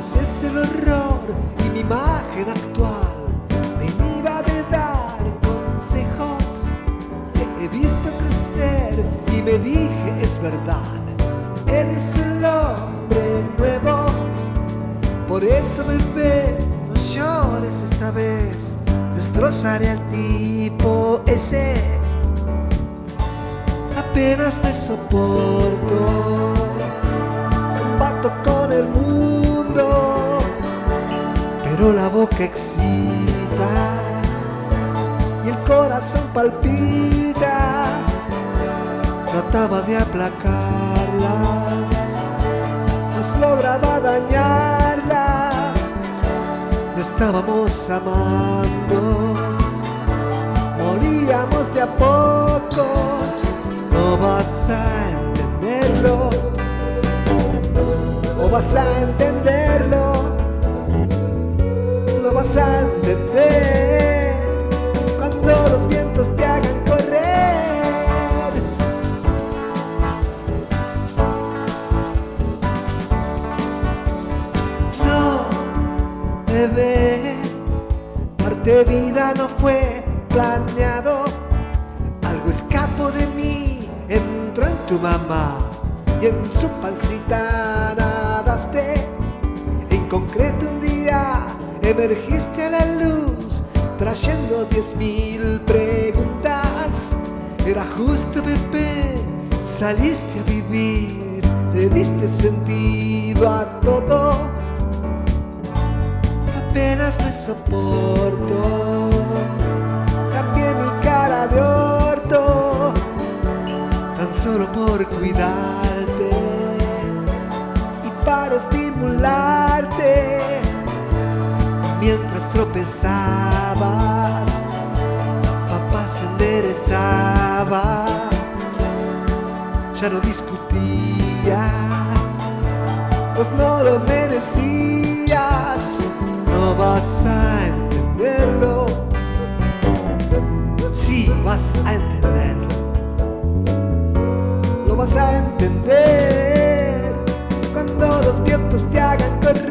Conoces el horror y mi imagen actual. Me iba de dar consejos. Te he visto crecer y me dije es verdad. Eres el hombre nuevo. Por eso bebé, no llores esta vez. Destrozaré al tipo ese. Apenas me soporto. Combato con el mundo, pero la boca excita y el corazón palpita. Trataba de aplacarla, mas lograba dañarla. No estábamos amando, moríamos de a poco. No vas a entenderlo, o vas a entenderlo. Lo vas a entender cuando los vientos te hagan correr. No, bebé, darte vida no fue planeado. Algo escapó de mí, entró en tu mamá y en su pancita nadaste. En concreto un día emergiste a la luz, trayendo 10.000 preguntas. Era justo, bebé, saliste a vivir, le diste sentido a todo. Apenas me soporto, cambié mi cara de orto, tan solo por cuidarte y para estimularte. Mientras tropezabas, papá se enderezaba. Ya no discutía, pues no lo merecías. No vas a entenderlo, sí vas a entenderlo. Lo vas a entender cuando los vientos te hagan correr.